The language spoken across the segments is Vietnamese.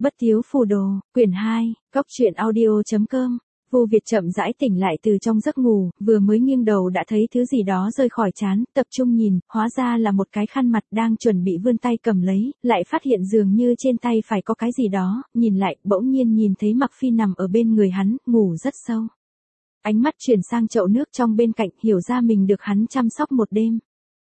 Bất thiếu phù đồ, quyển 2, góc truyện audio.com. Vô Việt chậm rãi tỉnh lại từ trong giấc ngủ, vừa mới nghiêng đầu đã thấy thứ gì đó rơi khỏi trán, tập trung nhìn, hóa ra là một cái khăn mặt đang chuẩn bị vươn tay cầm lấy, lại phát hiện dường như trên tay phải có cái gì đó, nhìn lại, bỗng nhiên nhìn thấy Mặc Phi nằm ở bên người hắn, ngủ rất sâu. Ánh mắt chuyển sang chậu nước trong bên cạnh, hiểu ra mình được hắn chăm sóc một đêm.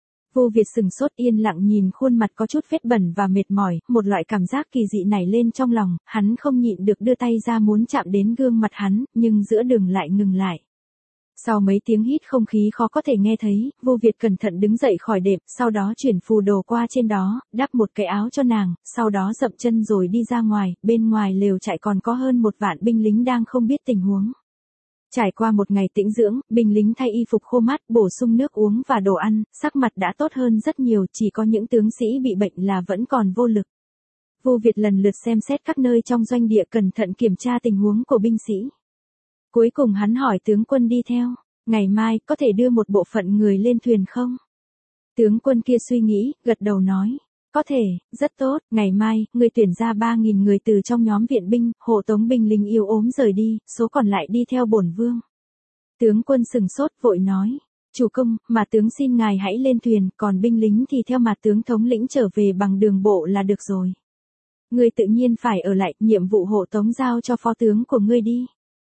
Vô Việt sừng sốt yên lặng nhìn khuôn mặt có chút vết bẩn và mệt mỏi, một loại cảm giác kỳ dị nảy lên trong lòng, hắn không nhịn được đưa tay ra muốn chạm đến gương mặt hắn, nhưng giữa đường lại ngừng lại. Sau mấy tiếng hít không khí khó có thể nghe thấy, Vô Việt cẩn thận đứng dậy khỏi đệm, sau đó chuyển phù đồ qua trên đó, đắp một cái áo cho nàng, sau đó dậm chân rồi đi ra ngoài, bên ngoài lều trại còn có hơn 1 vạn binh lính đang không biết tình huống. Trải qua một ngày tĩnh dưỡng, binh lính thay y phục khô mát, bổ sung nước uống và đồ ăn, sắc mặt đã tốt hơn rất nhiều, chỉ có những tướng sĩ bị bệnh là vẫn còn vô lực. Vô Việt lần lượt xem xét các nơi trong doanh địa, cẩn thận kiểm tra tình huống của binh sĩ. Cuối cùng hắn hỏi tướng quân đi theo, ngày mai có thể đưa một bộ phận người lên thuyền không? Tướng quân kia suy nghĩ, gật đầu nói. Có thể, rất tốt, ngày mai, người tuyển ra 3.000 người từ trong nhóm viện binh, hộ tống binh lính yếu ốm rời đi, số còn lại đi theo bổn vương. Tướng quân sừng sốt vội nói, chủ công, mà tướng xin ngài hãy lên thuyền, còn binh lính thì theo mà tướng thống lĩnh trở về bằng đường bộ là được rồi. Ngươi tự nhiên phải ở lại, nhiệm vụ hộ tống giao cho phó tướng của ngươi đi.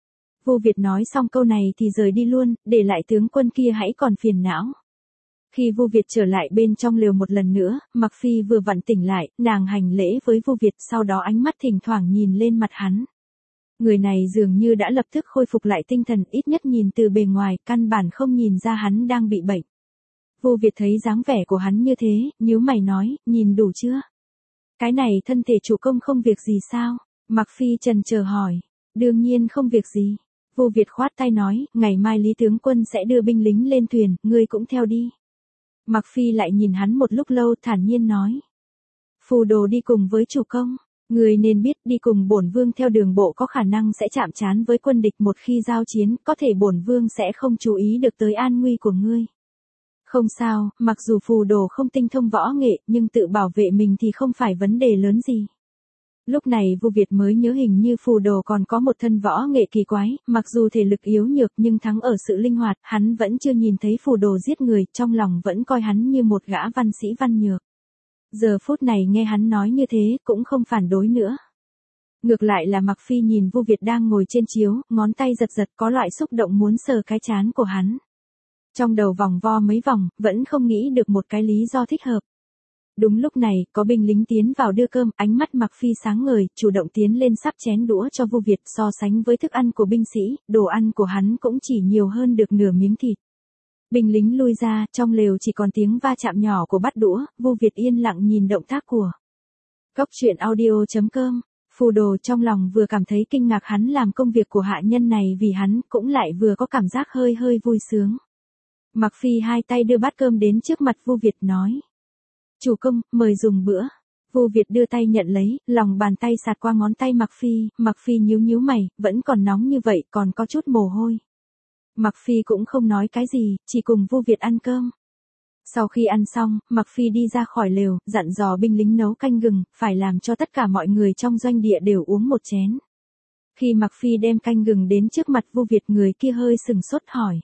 Vô Việt nói xong câu này thì rời đi luôn, để lại tướng quân kia hãy còn phiền não. Khi Vô Việt trở lại bên trong lều một lần nữa, Mặc Phi vừa vặn tỉnh lại, nàng hành lễ với Vô Việt, sau đó ánh mắt thỉnh thoảng nhìn lên mặt hắn. Người này dường như đã lập tức khôi phục lại tinh thần, ít nhất nhìn từ bề ngoài, căn bản không nhìn ra hắn đang bị bệnh. Vô Việt thấy dáng vẻ của hắn như thế, nhíu mày nói, nhìn đủ chưa? Cái này thân thể chủ công không việc gì sao? Mặc Phi chần chờ hỏi, đương nhiên không việc gì. Vô Việt khoát tay nói, ngày mai Lý tướng quân sẽ đưa binh lính lên thuyền, ngươi cũng theo đi. Mặc Phi lại nhìn hắn một lúc lâu, thản nhiên nói. Phù đồ đi cùng với chủ công, người nên biết đi cùng bổn vương theo đường bộ có khả năng sẽ chạm trán với quân địch, một khi giao chiến, có thể bổn vương sẽ không chú ý được tới an nguy của ngươi. Không sao, mặc dù phù đồ không tinh thông võ nghệ, nhưng tự bảo vệ mình thì không phải vấn đề lớn gì. Lúc này Vô Việt mới nhớ hình như phù đồ còn có một thân võ nghệ kỳ quái, mặc dù thể lực yếu nhược nhưng thắng ở sự linh hoạt, hắn vẫn chưa nhìn thấy phù đồ giết người, trong lòng vẫn coi hắn như một gã văn sĩ văn nhược. Giờ phút này nghe hắn nói như thế, cũng không phản đối nữa. Ngược lại là Mặc Phi nhìn Vô Việt đang ngồi trên chiếu, ngón tay giật giật, có loại xúc động muốn sờ cái trán của hắn. Trong đầu vòng vo mấy vòng, vẫn không nghĩ được một cái lý do thích hợp. Đúng lúc này, có binh lính tiến vào đưa cơm, ánh mắt Mặc Phi sáng ngời, chủ động tiến lên sắp chén đũa cho Vô Việt, so sánh với thức ăn của binh sĩ, đồ ăn của hắn cũng chỉ nhiều hơn được nửa miếng thịt. Binh lính lui ra, trong lều chỉ còn tiếng va chạm nhỏ của bát đũa, Vô Việt yên lặng nhìn động tác của. Góc truyện audio.com. Phù đồ trong lòng vừa cảm thấy kinh ngạc hắn làm công việc của hạ nhân này vì hắn, cũng lại vừa có cảm giác hơi hơi vui sướng. Mặc Phi hai tay đưa bát cơm đến trước mặt Vô Việt nói. Chủ công, mời dùng bữa. Vô Việt đưa tay nhận lấy, lòng bàn tay sạt qua ngón tay Mặc Phi nhíu nhíu mày, vẫn còn nóng như vậy, còn có chút mồ hôi. Mặc Phi cũng không nói cái gì, chỉ cùng Vô Việt ăn cơm. Sau khi ăn xong, Mặc Phi đi ra khỏi lều, dặn dò binh lính nấu canh gừng, phải làm cho tất cả mọi người trong doanh địa đều uống một chén. Khi Mặc Phi đem canh gừng đến trước mặt Vô Việt, người kia hơi sừng sốt hỏi.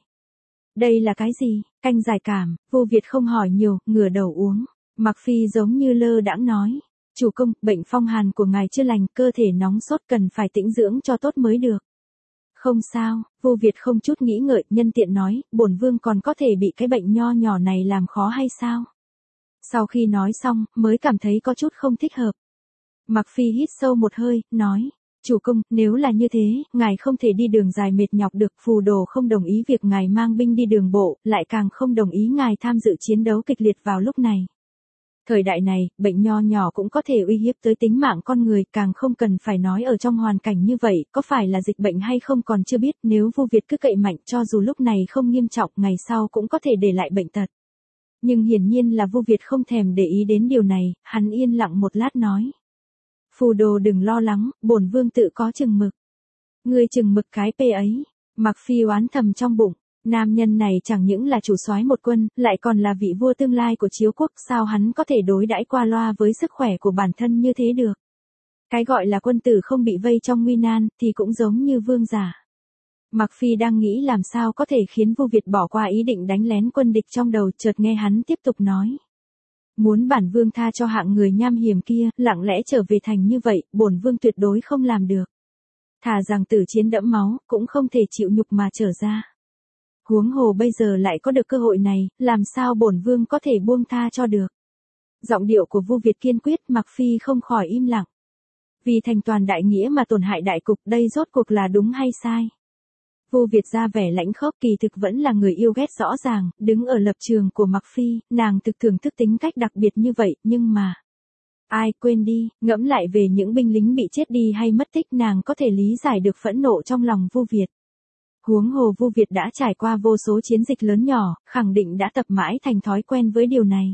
Đây là cái gì? Canh giải cảm. Vô Việt không hỏi nhiều, ngửa đầu uống. Mặc Phi giống như lơ đãng nói. Chủ công, bệnh phong hàn của ngài chưa lành, cơ thể nóng sốt cần phải tĩnh dưỡng cho tốt mới được. Không sao, Vô Việt không chút nghĩ ngợi, nhân tiện nói, bổn vương còn có thể bị cái bệnh nho nhỏ này làm khó hay sao? Sau khi nói xong, mới cảm thấy có chút không thích hợp. Mặc Phi hít sâu một hơi, nói. Chủ công, nếu là như thế, ngài không thể đi đường dài mệt nhọc được, phù đồ không đồng ý việc ngài mang binh đi đường bộ, lại càng không đồng ý ngài tham dự chiến đấu kịch liệt vào lúc này. Thời đại này, bệnh nho nhỏ cũng có thể uy hiếp tới tính mạng con người, càng không cần phải nói ở trong hoàn cảnh như vậy, có phải là dịch bệnh hay không còn chưa biết, nếu Vô Việt cứ cậy mạnh cho dù lúc này không nghiêm trọng, ngày sau cũng có thể để lại bệnh tật. Nhưng hiển nhiên là Vô Việt không thèm để ý đến điều này, hắn yên lặng một lát nói. Phù đồ đừng lo lắng, bổn vương tự có chừng mực. Ngươi chừng mực cái pê ấy. Mặc Phi oán thầm trong bụng, nam nhân này chẳng những là chủ soái một quân, lại còn là vị vua tương lai của Chiếu quốc, sao hắn có thể đối đãi qua loa với sức khỏe của bản thân như thế được. Cái gọi là quân tử không bị vây trong nguy nan, thì cũng giống như vương giả. Mặc Phi đang nghĩ làm sao có thể khiến Vu Việt bỏ qua ý định đánh lén quân địch trong đầu, chợt nghe hắn tiếp tục nói. Muốn bản vương tha cho hạng người nham hiểm kia, lặng lẽ trở về thành như vậy, bổn vương tuyệt đối không làm được. Thà rằng tử chiến đẫm máu, cũng không thể chịu nhục mà trở ra. Huống hồ bây giờ lại có được cơ hội này, làm sao bổn vương có thể buông tha cho được. Giọng điệu của Vu Việt kiên quyết, Mặc Phi không khỏi im lặng. Vì thành toàn đại nghĩa mà tổn hại đại cục, đây rốt cuộc là đúng hay sai? Vu Việt ra vẻ lãnh khốc, kỳ thực vẫn là người yêu ghét rõ ràng, đứng ở lập trường của Mặc Phi, nàng thực thưởng thức tính cách đặc biệt như vậy, nhưng mà... Ai quên đi, ngẫm lại về những binh lính bị chết đi hay mất tích, nàng có thể lý giải được phẫn nộ trong lòng Vu Việt. Huống hồ Vu Việt đã trải qua vô số chiến dịch lớn nhỏ, khẳng định đã tập mãi thành thói quen với điều này.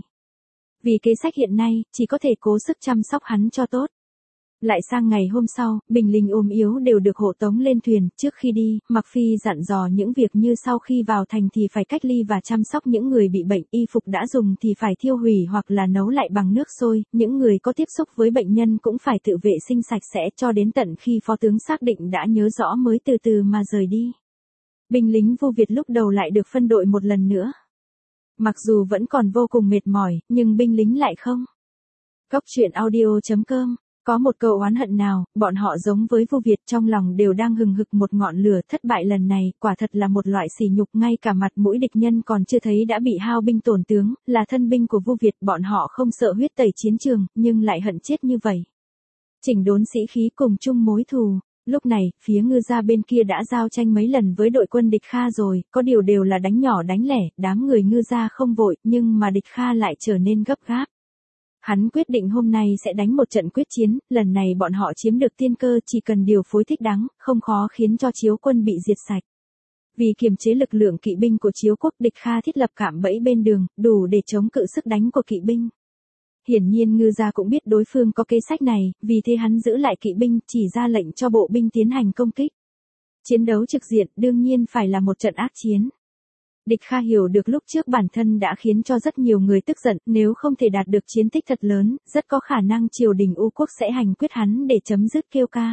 Vì kế sách hiện nay, chỉ có thể cố sức chăm sóc hắn cho tốt. Lại sang ngày hôm sau, binh lính ốm yếu đều được hộ tống lên thuyền, trước khi đi, Mặc Phi dặn dò những việc như sau: khi vào thành thì phải cách ly và chăm sóc những người bị bệnh, y phục đã dùng thì phải thiêu hủy hoặc là nấu lại bằng nước sôi, những người có tiếp xúc với bệnh nhân cũng phải tự vệ sinh sạch sẽ, cho đến tận khi phó tướng xác định đã nhớ rõ mới từ từ mà rời đi. Binh lính Vu Việt lúc đầu lại được phân đội một lần nữa. Mặc dù vẫn còn vô cùng mệt mỏi, nhưng binh lính lại không. Góc truyện audio.com. Có một câu oán hận nào, bọn họ giống với Vu Việt, trong lòng đều đang hừng hực một ngọn lửa. Thất bại lần này, quả thật là một loại sỉ nhục, ngay cả mặt mũi địch nhân còn chưa thấy đã bị hao binh tổn tướng, là thân binh của Vu Việt, bọn họ không sợ huyết tẩy chiến trường, nhưng lại hận chết như vậy. Chỉnh đốn sĩ khí, cùng chung mối thù. Lúc này, phía ngư gia bên kia đã giao tranh mấy lần với đội quân địch Kha rồi, có điều đều là đánh nhỏ đánh lẻ, đám người ngư gia không vội, nhưng mà địch Kha lại trở nên gấp gáp. Hắn quyết định hôm nay sẽ đánh một trận quyết chiến, lần này bọn họ chiếm được tiên cơ, chỉ cần điều phối thích đáng, không khó khiến cho Chiếu quân bị diệt sạch. Vì kiềm chế lực lượng kỵ binh của Chiếu quốc, địch Kha thiết lập cạm bẫy bên đường, đủ để chống cự sức đánh của kỵ binh. Hiển nhiên ngư gia cũng biết đối phương có kế sách này, vì thế hắn giữ lại kỵ binh, chỉ ra lệnh cho bộ binh tiến hành công kích. Chiến đấu trực diện đương nhiên phải là một trận ác chiến. Địch Kha hiểu được lúc trước bản thân đã khiến cho rất nhiều người tức giận, nếu không thể đạt được chiến tích thật lớn, rất có khả năng triều đình U quốc sẽ hành quyết hắn để chấm dứt kêu ca.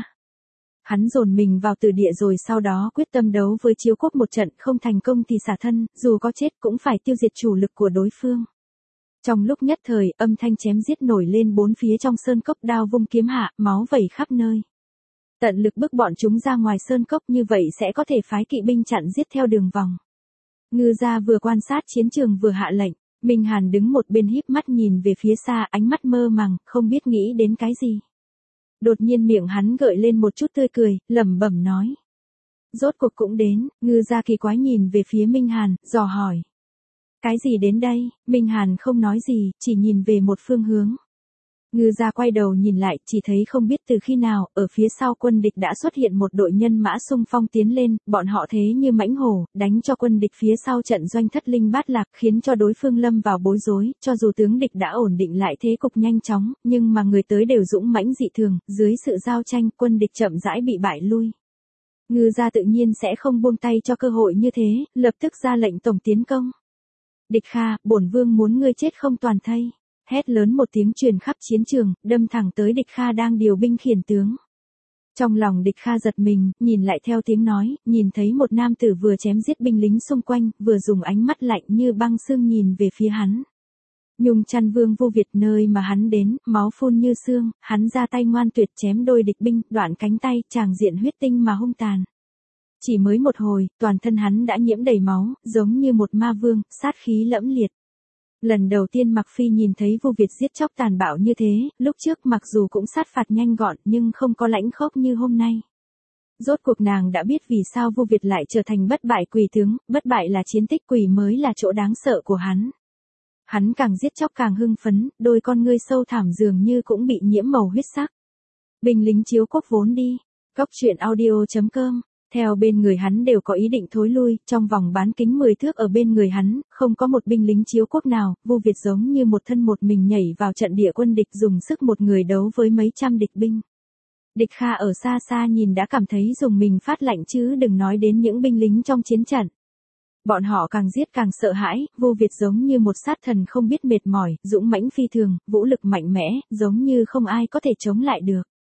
Hắn dồn mình vào tử địa rồi sau đó quyết tâm đấu với Chiếu quốc một trận, không thành công thì xả thân, dù có chết cũng phải tiêu diệt chủ lực của đối phương. Trong lúc nhất thời, âm thanh chém giết nổi lên bốn phía trong sơn cốc, đao vung kiếm hạ, máu vẩy khắp nơi. Tận lực bức bọn chúng ra ngoài sơn cốc, như vậy sẽ có thể phái kỵ binh chặn giết theo đường vòng. Ngư gia vừa quan sát chiến trường vừa hạ lệnh, Minh Hàn đứng một bên híp mắt nhìn về phía xa, ánh mắt mơ màng, không biết nghĩ đến cái gì. Đột nhiên miệng hắn gợi lên một chút tươi cười, lẩm bẩm nói. Rốt cuộc cũng đến. Ngư gia kỳ quái nhìn về phía Minh Hàn, dò hỏi. Cái gì đến đây? Minh Hàn không nói gì, chỉ nhìn về một phương hướng. Ngư gia quay đầu nhìn lại, chỉ thấy không biết từ khi nào, ở phía sau quân địch đã xuất hiện một đội nhân mã xung phong tiến lên, bọn họ thế như mãnh hổ, đánh cho quân địch phía sau trận doanh thất linh bát lạc, khiến cho đối phương lâm vào bối rối, cho dù tướng địch đã ổn định lại thế cục nhanh chóng, nhưng mà người tới đều dũng mãnh dị thường, dưới sự giao tranh, quân địch chậm rãi bị bại lui. Ngư gia tự nhiên sẽ không buông tay cho cơ hội như thế, lập tức ra lệnh tổng tiến công. Địch Kha, bổn vương muốn ngươi chết không toàn thây. Hét lớn một tiếng truyền khắp chiến trường, đâm thẳng tới địch Kha đang điều binh khiển tướng. Trong lòng địch Kha giật mình, nhìn lại theo tiếng nói, nhìn thấy một nam tử vừa chém giết binh lính xung quanh, vừa dùng ánh mắt lạnh như băng xương nhìn về phía hắn. Nhung chăn vương Vu Việt, nơi mà hắn đến, máu phun như xương, hắn ra tay ngoan tuyệt chém đôi địch binh, đoạn cánh tay, tràng diện huyết tinh mà hung tàn. Chỉ mới một hồi, toàn thân hắn đã nhiễm đầy máu, giống như một ma vương, sát khí lẫm liệt. Lần đầu tiên Mặc Phi nhìn thấy Vu Việt giết chóc tàn bạo như thế, lúc trước mặc dù cũng sát phạt nhanh gọn nhưng không có lãnh khốc như hôm nay. Rốt cuộc nàng đã biết vì sao Vu Việt lại trở thành bất bại quỷ tướng, bất bại là chiến tích, quỷ mới là chỗ đáng sợ của hắn. Hắn càng giết chóc càng hưng phấn, đôi con ngươi sâu thẳm dường như cũng bị nhiễm màu huyết sắc. Binh lính Chiếu quốc vốn đi. Góc truyện audio.com. Theo bên người hắn đều có ý định thối lui, trong vòng bán kính 10 thước ở bên người hắn, không có một binh lính Chiếu quốc nào, Vu Việt giống như một thân một mình nhảy vào trận địa quân địch, dùng sức một người đấu với mấy trăm địch binh. Địch Kha ở xa xa nhìn đã cảm thấy dùng mình phát lạnh, chứ đừng nói đến những binh lính trong chiến trận. Bọn họ càng giết càng sợ hãi, Vu Việt giống như một sát thần không biết mệt mỏi, dũng mãnh phi thường, vũ lực mạnh mẽ, giống như không ai có thể chống lại được.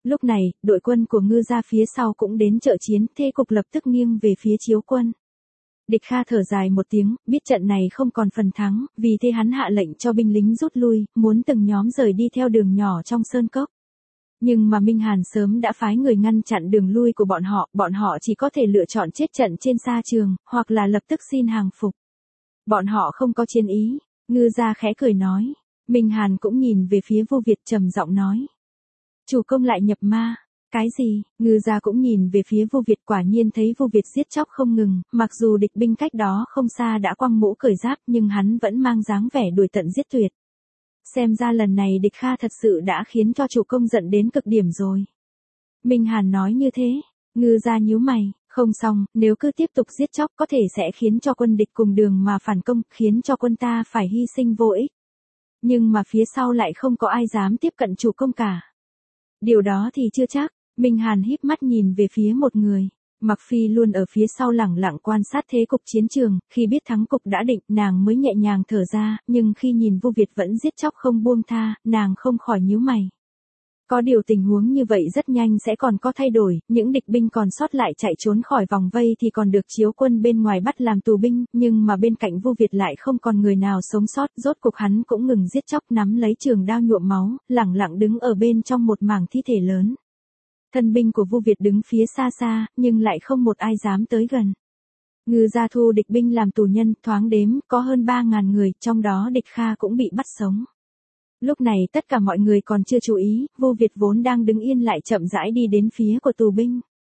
Lúc này, đội quân của Ngư gia phía sau cũng đến trợ chiến, thế cục lập tức nghiêng về phía Chiếu quân. Địch Kha thở dài một tiếng, biết trận này không còn phần thắng, vì thế hắn hạ lệnh cho binh lính rút lui, muốn từng nhóm rời đi theo đường nhỏ trong sơn cốc. Nhưng mà Minh Hàn sớm đã phái người ngăn chặn đường lui của bọn họ chỉ có thể lựa chọn chết trận trên sa trường, hoặc là lập tức xin hàng phục. Bọn họ không có chiến ý, Ngư gia khẽ cười nói. Minh Hàn cũng nhìn về phía Vu Việt trầm giọng nói. Chủ công lại nhập ma. Cái gì? Ngư gia cũng nhìn về phía Vu Việt, quả nhiên thấy Vu Việt giết chóc không ngừng, mặc dù địch binh cách đó không xa đã quăng mũ cởi giáp nhưng hắn vẫn mang dáng vẻ đuổi tận giết tuyệt. Xem ra lần này địch Kha thật sự đã khiến cho chủ công giận đến cực điểm rồi. Minh Hàn nói như thế, Ngư gia nhíu mày, không xong, nếu cứ tiếp tục giết chóc có thể sẽ khiến cho quân địch cùng đường mà phản công, khiến cho quân ta phải hy sinh vô ích. Nhưng mà phía sau lại không có ai dám tiếp cận chủ công cả. Điều đó thì chưa chắc. Minh Hàn híp mắt nhìn về phía một người. Mặc Phi luôn ở phía sau lẳng lặng quan sát thế cục chiến trường, khi biết thắng cục đã định, nàng mới nhẹ nhàng thở ra, nhưng khi nhìn Vu Việt vẫn giết chóc không buông tha, nàng không khỏi nhíu mày. Có điều tình huống như vậy rất nhanh sẽ còn có thay đổi, những địch binh còn sót lại chạy trốn khỏi vòng vây thì còn được Chiếu quân bên ngoài bắt làm tù binh, nhưng mà bên cạnh Vu Việt lại không còn người nào sống sót, rốt cục hắn cũng ngừng giết chóc, nắm lấy trường đao nhuộm máu, lẳng lặng đứng ở bên trong một mảng thi thể lớn. Thân binh của Vu Việt đứng phía xa xa, nhưng lại không một ai dám tới gần. Ngư gia thu địch binh làm tù nhân, thoáng đếm, có hơn 3.000 người, trong đó địch Kha cũng bị bắt sống. Lúc này tất cả mọi người còn chưa chú ý, Vu Việt vốn đang đứng yên lại chậm rãi đi đến phía của tù binh.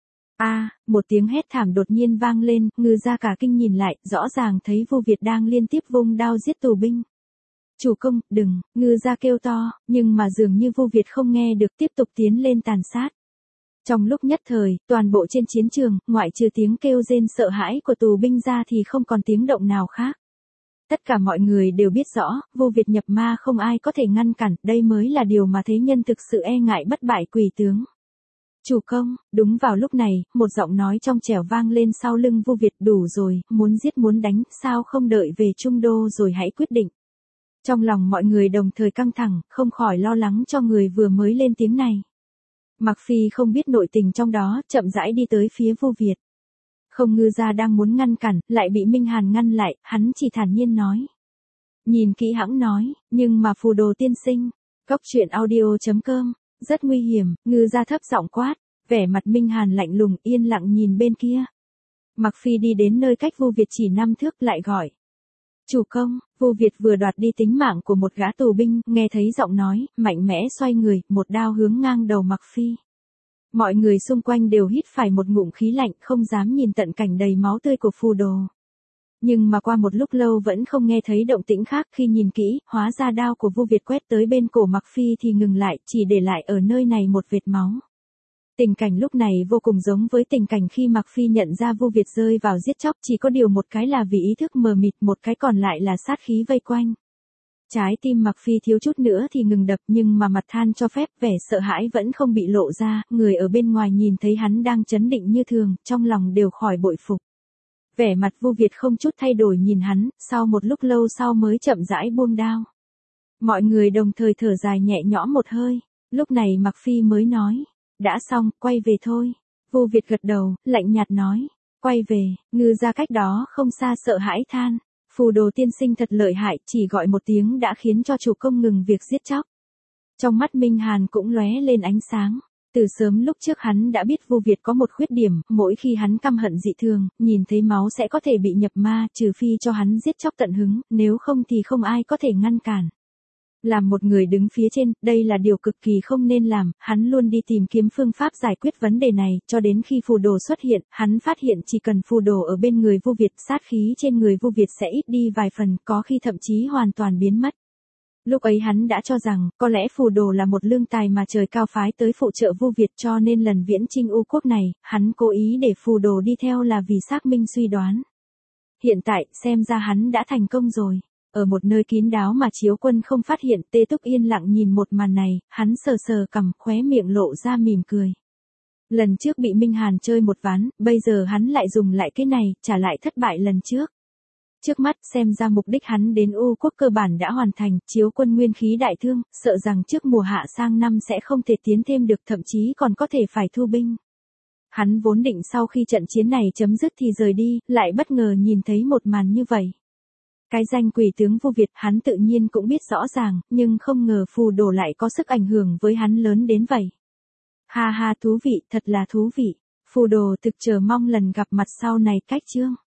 Một tiếng hét thảm đột nhiên vang lên, Ngư gia cả kinh nhìn lại, rõ ràng thấy Vu Việt đang liên tiếp vung đao giết tù binh. Chủ công, đừng, Ngư gia kêu to, nhưng mà dường như Vu Việt không nghe được, tiếp tục tiến lên tàn sát. Trong lúc nhất thời, toàn bộ trên chiến trường, ngoại trừ tiếng kêu rên sợ hãi của tù binh ra thì không còn tiếng động nào khác. Tất cả mọi người đều biết rõ, Vu Việt nhập ma không ai có thể ngăn cản, đây mới là điều mà thế nhân thực sự e ngại bất bại quỷ tướng. Chủ công, đúng vào lúc này, một giọng nói trong trẻo vang lên sau lưng Vu Việt, đủ rồi, muốn giết muốn đánh, sao không đợi về Trung Đô rồi hãy quyết định. Trong lòng mọi người đồng thời căng thẳng, không khỏi lo lắng cho người vừa mới lên tiếng này. Mặc Phi không biết nội tình trong đó, chậm rãi đi tới phía Vu Việt. Không, Ngư gia đang muốn ngăn cản, lại bị Minh Hàn ngăn lại, hắn chỉ thản nhiên nói. Nhìn kỹ hãng nói, nhưng mà Phù Đồ tiên sinh, Cốc truyện audio.com, rất nguy hiểm, Ngư gia thấp giọng quát, vẻ mặt Minh Hàn lạnh lùng, yên lặng nhìn bên kia. Mặc Phi đi đến nơi cách Vu Việt chỉ 5 thước lại gọi. Chủ công, Vu Việt vừa đoạt đi tính mạng của một gã tù binh, nghe thấy giọng nói, mạnh mẽ xoay người, một đao hướng ngang đầu Mặc Phi. Mọi người xung quanh đều hít phải một ngụm khí lạnh, không dám nhìn tận cảnh đầy máu tươi của Phù Đồ. Nhưng mà qua một lúc lâu vẫn không nghe thấy động tĩnh khác, khi nhìn kỹ, hóa ra đao của Vu Việt quét tới bên cổ Mặc Phi thì ngừng lại, chỉ để lại ở nơi này một vệt máu. Tình cảnh lúc này vô cùng giống với tình cảnh khi Mặc Phi nhận ra Vu Việt rơi vào giết chóc, chỉ có điều một cái là vì ý thức mờ mịt, một cái còn lại là sát khí vây quanh. Trái tim Mặc Phi thiếu chút nữa thì ngừng đập, nhưng mà mặt than cho phép, vẻ sợ hãi vẫn không bị lộ ra, người ở bên ngoài nhìn thấy hắn đang trấn định như thường, trong lòng đều khỏi bội phục. Vẻ mặt Vu Việt không chút thay đổi nhìn hắn, sau một lúc lâu sau mới chậm rãi buông đao. Mọi người đồng thời thở dài nhẹ nhõm một hơi, lúc này Mặc Phi mới nói, đã xong, quay về thôi. Vu Việt gật đầu, lạnh nhạt nói, quay về. Ngư gia cách đó không xa sợ hãi than. Phù Đồ tiên sinh thật lợi hại, chỉ gọi một tiếng đã khiến cho chủ công ngừng việc giết chóc. Trong mắt Minh Hàn cũng lóe lên ánh sáng. Từ sớm lúc trước hắn đã biết Vu Việt có một khuyết điểm, mỗi khi hắn căm hận dị thường, nhìn thấy máu sẽ có thể bị nhập ma, trừ phi cho hắn giết chóc tận hứng, nếu không thì không ai có thể ngăn cản. Làm một người đứng phía trên, đây là điều cực kỳ không nên làm, hắn luôn đi tìm kiếm phương pháp giải quyết vấn đề này, cho đến khi Phù Đồ xuất hiện, hắn phát hiện chỉ cần Phù Đồ ở bên người Vu Việt, sát khí trên người Vu Việt sẽ ít đi vài phần, có khi thậm chí hoàn toàn biến mất. Lúc ấy hắn đã cho rằng, có lẽ Phù Đồ là một lương tài mà trời cao phái tới phụ trợ Vu Việt, cho nên lần viễn chinh U quốc này, hắn cố ý để Phù Đồ đi theo là vì xác minh suy đoán. Hiện tại, xem ra hắn đã thành công rồi. Ở một nơi kín đáo mà Chiếu quân không phát hiện, Tê Túc yên lặng nhìn một màn này, hắn sờ sờ cằm, khóe miệng lộ ra mỉm cười. Lần trước bị Minh Hàn chơi một ván, bây giờ hắn lại dùng lại cái này, trả lại thất bại lần trước. Trước mắt xem ra mục đích hắn đến U quốc cơ bản đã hoàn thành, chiếu quân nguyên khí đại thương, sợ rằng trước mùa hạ sang năm sẽ không thể tiến thêm được, thậm chí còn có thể phải thu binh. Hắn vốn định sau khi trận chiến này chấm dứt thì rời đi, lại bất ngờ nhìn thấy một màn như vậy. Cái danh quỷ tướng Vu Việt hắn tự nhiên cũng biết rõ ràng, nhưng không ngờ phù đồ lại có sức ảnh hưởng với hắn lớn đến vậy. Ha ha, thú vị, thật là thú vị. Phù đồ thực chờ mong lần gặp mặt sau này cách chương.